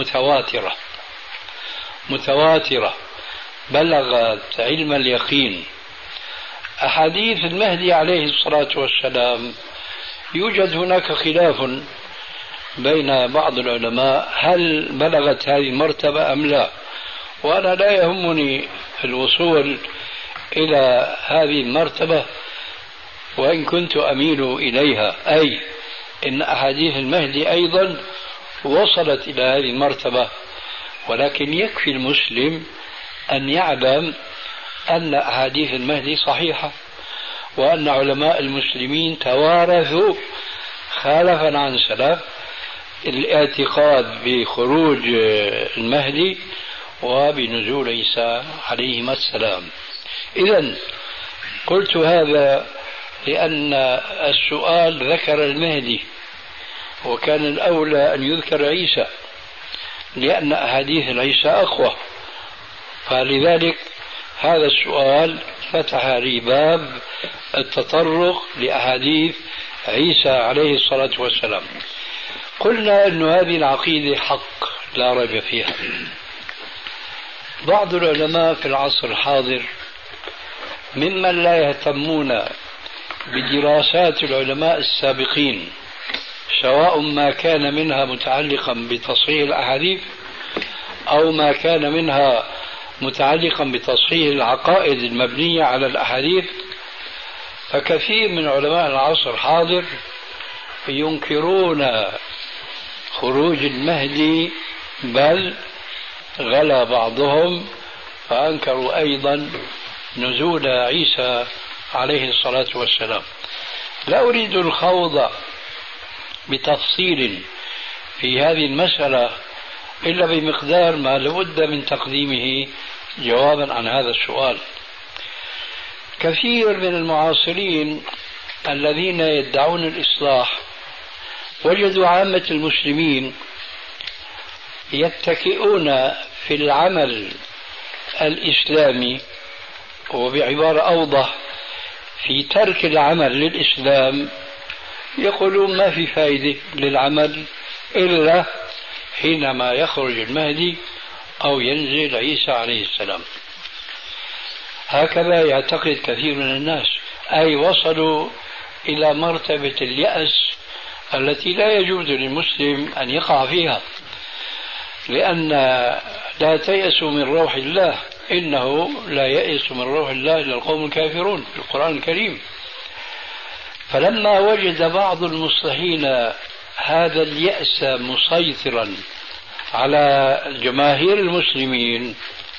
متواترة بلغت علم اليقين. أحاديث المهدي عليه الصلاة والسلام يوجد هناك خلاف بين بعض العلماء هل بلغت هذه المرتبة أم لا، وأنا لا يهمني الوصول إلى هذه المرتبة وإن كنت أميل إليها، أي إن أحاديث المهدي أيضا وصلت إلى هذه المرتبة، ولكن يكفي المسلم أن يعلم أن أحاديث المهدي صحيحة، وأن علماء المسلمين توارثوا خلفا عن سلف الاعتقاد بخروج المهدي وبنزول عيسى عليهما السلام. إذن قلت هذا لأن السؤال ذكر المهدي، وكان الأولى أن يذكر عيسى لأن أحاديث عيسى أقوى، فلذلك هذا السؤال فتح لي باب التطرق لأحاديث عيسى عليه الصلاة والسلام. قلنا أن هذه العقيدة حق لا ريب فيها. بعض العلماء في العصر الحاضر ممن لا يهتمون بدراسات العلماء السابقين، سواء ما كان منها متعلقا بتصحيح الأحاديث أو ما كان منها متعلقا بتصحيح العقائد المبنية على الأحاديث، فكثير من علماء العصر الحاضر ينكرون خروج المهدي، بل غلا بعضهم فأنكروا أيضا نزول عيسى عليه الصلاة والسلام. لا أريد الخوض بتفصيل في هذه المسألة إلا بمقدار ما لابد من تقديمه جوابا عن هذا السؤال. كثير من المعاصرين الذين يدعون الإصلاح وجدوا عامة المسلمين يتكئون في العمل الإسلامي، وبعبارة أوضح في ترك العمل للإسلام، يقولون ما في فائدة للعمل إلا حينما يخرج المهدي أو ينزل عيسى عليه السلام. هكذا يعتقد كثير من الناس، أي وصلوا إلى مرتبة اليأس التي لا يجوز للمسلم أن يقع فيها، لأن لا تيأسوا من روح الله، إنه لا يأس من روح الله إلا القوم الكافرون في القرآن الكريم. فلما وجد بعض المصلحين هذا اليأس مسيطرا على جماهير المسلمين،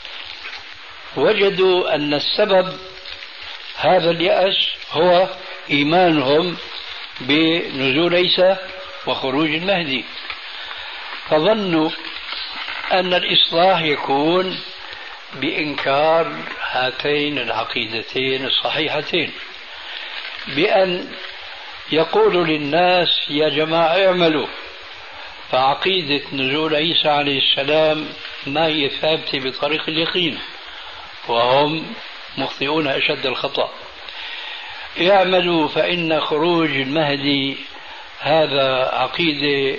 وجدوا أن السبب هذا اليأس هو إيمانهم بنزول عيسى وخروج المهدي، فظنوا أن الإصلاح يكون بإنكار هاتين العقيدتين الصحيحتين، بأن يقول للناس يا جماعة اعملوا، فعقيدة نزول عيسى عليه السلام ما هي ثابتة بطريق اليقين، وهم مخطئون أشد الخطأ. اعملوا فإن خروج المهدي هذا عقيدة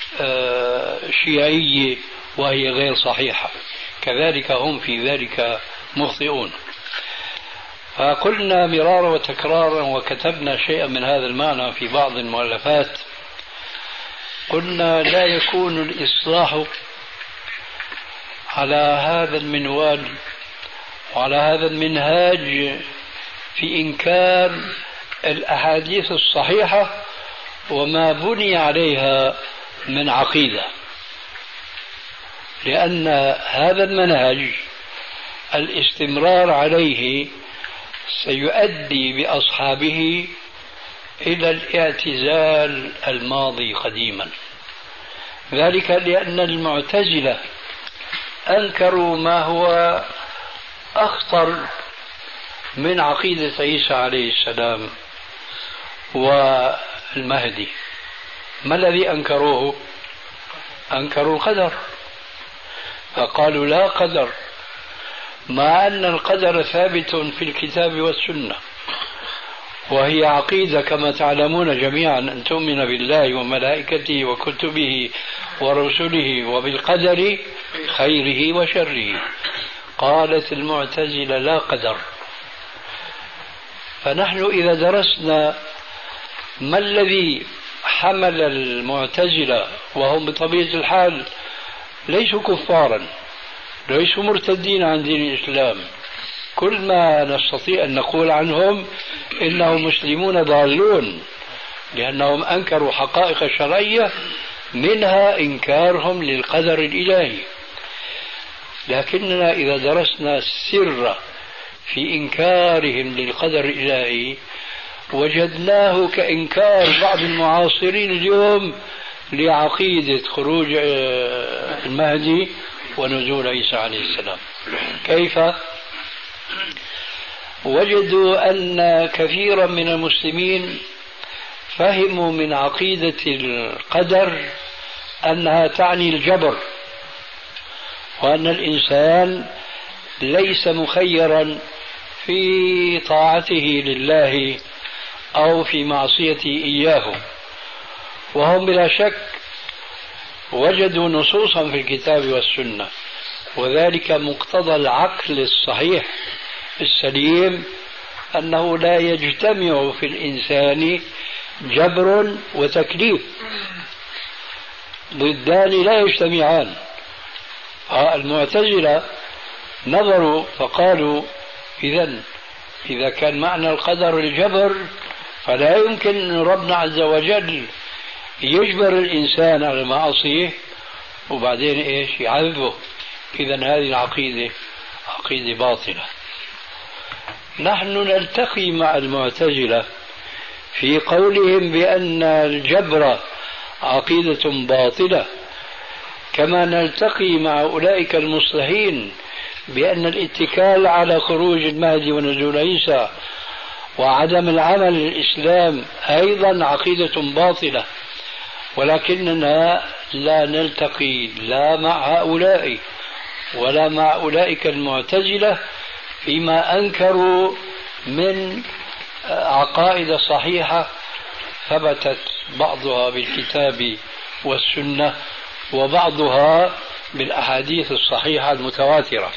شيعية وهي غير صحيحة، كذلك هم في ذلك مخطئون. فقلنا مرارا وتكرارا وكتبنا شيئا من هذا المعنى في بعض المؤلفات، قلنا لا يكون الإصلاح على هذا المنوال وعلى هذا المنهاج في إنكار الأحاديث الصحيحة وما بني عليها من عقيدة، لأن هذا المنهج الاستمرار عليه سيؤدي بأصحابه إلى الاعتزال الماضي قديما. ذلك لأن المعتزلة أنكروا ما هو أخطر من عقيدة عيسى عليه السلام والمهدي. ما الذي أنكروه؟ أنكروا القدر، فقالوا لا قدر، مع أن القدر ثابت في الكتاب والسنة، وهي عقيدة كما تعلمون جميعا أن تؤمن بالله وملائكته وكتبه ورسله وبالقدر خيره وشره. قالت المعتزلة لا قدر. فنحن إذا درسنا ما الذي حمل المعتزلة، وهم بطبيعة الحال ليسوا كفارا، ليسوا مرتدين عن دين الإسلام، كل ما نستطيع أن نقول عنهم إنهم مسلمون ضالون، لأنهم أنكروا حقائق شرعية منها إنكارهم للقدر الإلهي. لكننا إذا درسنا السر في إنكارهم للقدر الإلهي وجدناه كإنكار بعض المعاصرين اليوم لعقيدة خروج المهدي ونزول عيسى عليه السلام. كيف؟ وجدوا أن كثيرا من المسلمين فهموا من عقيدة القدر أنها تعني الجبر، وأن الإنسان ليس مخيرا في طاعته لله أو في معصيته إياه. وهم بلا شك وجدوا نصوصا في الكتاب والسنة، وذلك مقتضى العقل الصحيح السليم أنه لا يجتمع في الإنسان جبر وتكليف، ضدان لا يجتمعان. المعتزلة نظروا فقالوا إذا كان معنى القدر الجبر فلا يمكن أن ربنا عز وجل يجبر الإنسان على المعصية وبعدين يعذبه. إذن هذه العقيدة عقيدة باطلة. نحن نلتقي مع المعتزلة في قولهم بأن الجبر عقيدة باطلة، كما نلتقي مع أولئك المصلحين بأن الاتكال على خروج المهدي ونزول عيسى وعدم العمل للإسلام أيضا عقيدة باطلة. ولكننا لا نلتقي لا مع هؤلاء ولا مع أولئك المعتزلة فيما أنكروا من عقائد صحيحة ثبتت بعضها بالكتاب والسنة وبعضها بالأحاديث الصحيحة المتواترة.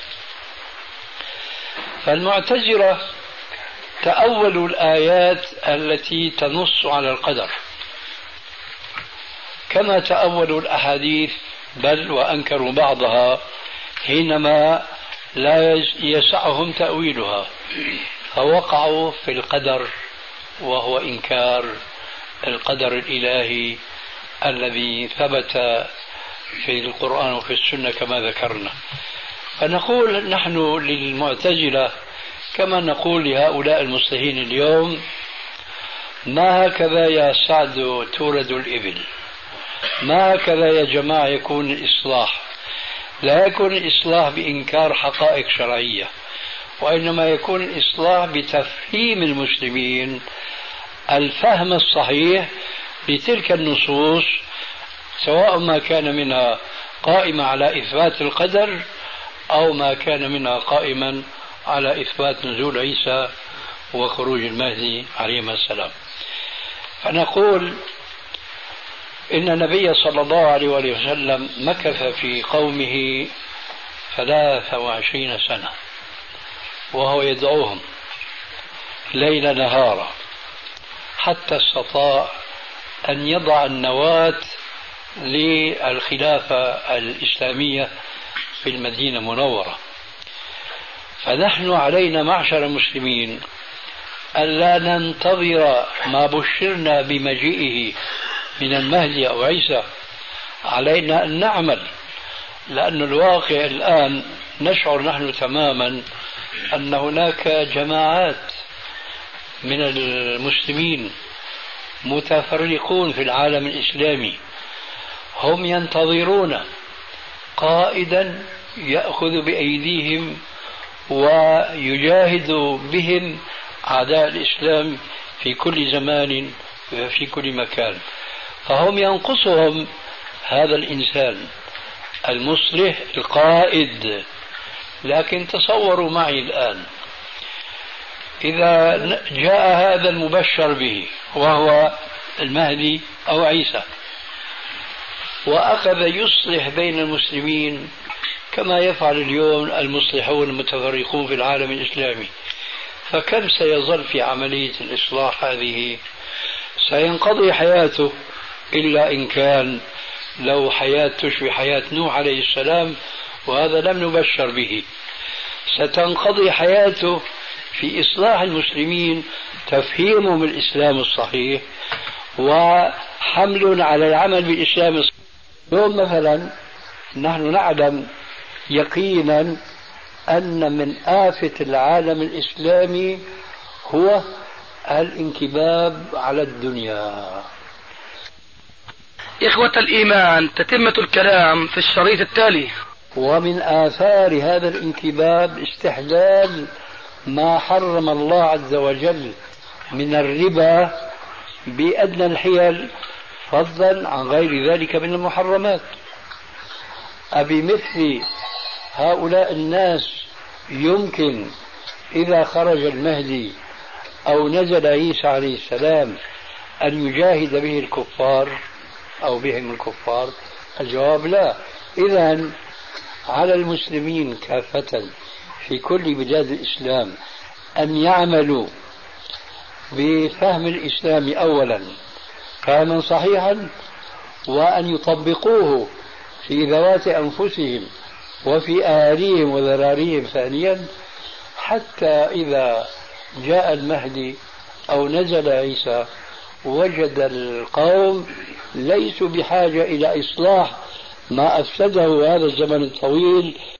فالمعتزلة تأولوا الآيات التي تنص على القدر كما تأولوا الأحاديث، بل وأنكروا بعضها حينما لا يسعهم تأويلها، فوقعوا في القدر وهو إنكار القدر الإلهي الذي ثبت في القرآن وفي السنة كما ذكرنا. فنقول نحن للمعتزلة كما نقول لهؤلاء المصلحين اليوم: ما هكذا يا سعد تورد الإبل، ما هكذا يا جماعة يكون الإصلاح. لا يكون الإصلاح بإنكار حقائق شرعية، وإنما يكون الإصلاح بتفهيم المسلمين الفهم الصحيح لتلك النصوص، سواء ما كان منها قائمة على إثبات القدر أو ما كان منها قائما على إثبات نزول عيسى وخروج المهدي عليهما السلام. فنقول إن النبي صلى الله عليه وسلم مكث في قومه 23 سنة وهو يدعوهم ليل نهارا حتى استطاع أن يضع النواة للخلافة الإسلامية في المدينة المنورة. فنحن علينا معشر المسلمين ألا ننتظر ما بشرنا بمجيئه من المهدي أو عيسى، علينا أن نعمل، لأن الواقع الآن نشعر نحن تماما أن هناك جماعات من المسلمين متفرقون في العالم الإسلامي، هم ينتظرون قائدا يأخذ بأيديهم ويجاهد بهم أعداء الإسلام في كل زمان وفي كل مكان. فهم ينقصهم هذا الإنسان المصلح القائد. لكن تصوروا معي الآن إذا جاء هذا المبشر به وهو المهدي أو عيسى وأخذ يصلح بين المسلمين كما يفعل اليوم المصلحون المتفرقون في العالم الإسلامي، فكم سيظل في عملية الإصلاح هذه؟ سينقضي حياته إلا إن كان لو حياة تشبه حياة نوح عليه السلام، وهذا لم نبشر به. ستنقضي حياته في إصلاح المسلمين، تفهيمهم الإسلام الصحيح وحمل على العمل بالإسلام الصحيح. اليوم مثلا نحن نعلم يقينا أن من آفة العالم الإسلامي هو الانكباب على الدنيا. إخوة الإيمان، تتمة الكلام في الشريط التالي. ومن آثار هذا الانكباب استحلال ما حرم الله عز وجل من الربا بأدنى الحيل، فضلا عن غير ذلك من المحرمات. أبمثل هؤلاء الناس يمكن إذا خرج المهدي أو نزل عيسى عليه السلام أن يجاهد به الكفار أو بهم الكفار؟ الجواب لا. إذن على المسلمين كافة في كل بلاد الإسلام أن يعملوا بفهم الإسلام أولا فهما صحيحا، وأن يطبقوه في ذوات أنفسهم وفي أهاليهم وذراريهم ثانيا، حتى إذا جاء المهدي أو نزل عيسى وجد القوم ليسوا بحاجة إلى إصلاح ما أفسده هذا الزمن الطويل